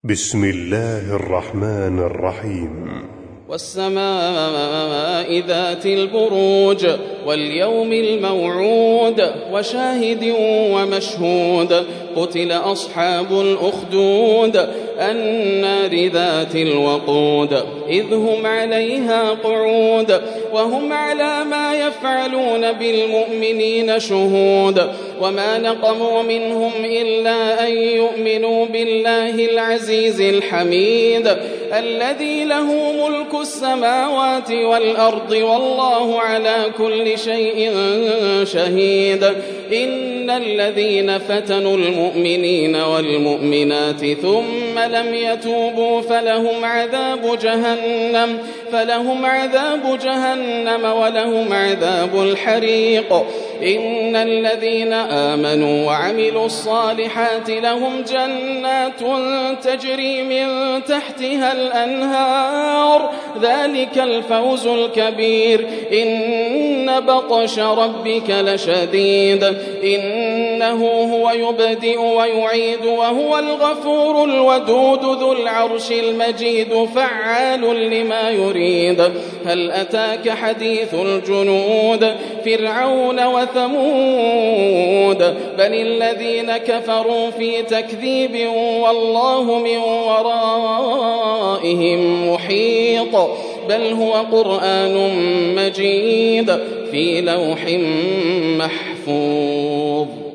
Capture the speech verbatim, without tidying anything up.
بسم الله الرحمن الرحيم. والسماء ذات البروج واليوم الموعود وشاهد ومشهود قتل أصحاب الأخدود النار ذات الوقود إذ هم عليها قعود وهم على ما يفعلون بالمؤمنين شهود وما نقموا منهم إلا أن يؤمنوا بالله العزيز الحميد الذي له ملك السماوات والأرض والله على كل شيء شهيد. إن الذين فتنوا المؤمنين والمؤمنات ثم لم يتوبوا فلهم عذاب جهنم فلهم عذاب جهنم ولهم عذاب الحريق. إن الذين آمنوا وعملوا الصالحات لهم جنات تجري من تحتها الأنهار ذلك الفوز الكبير. إن بطش ربك لشديد إنه هو يبدئ ويعيد وهو الغفور الودود ذو العرش المجيد فعال لما يريد. هل أتاك حديث الجنود فرعون وثمود بل الذين كفروا في تكذيب والله من ورائهم محيط بل هو قرآن مجيد في لوح محفوظ.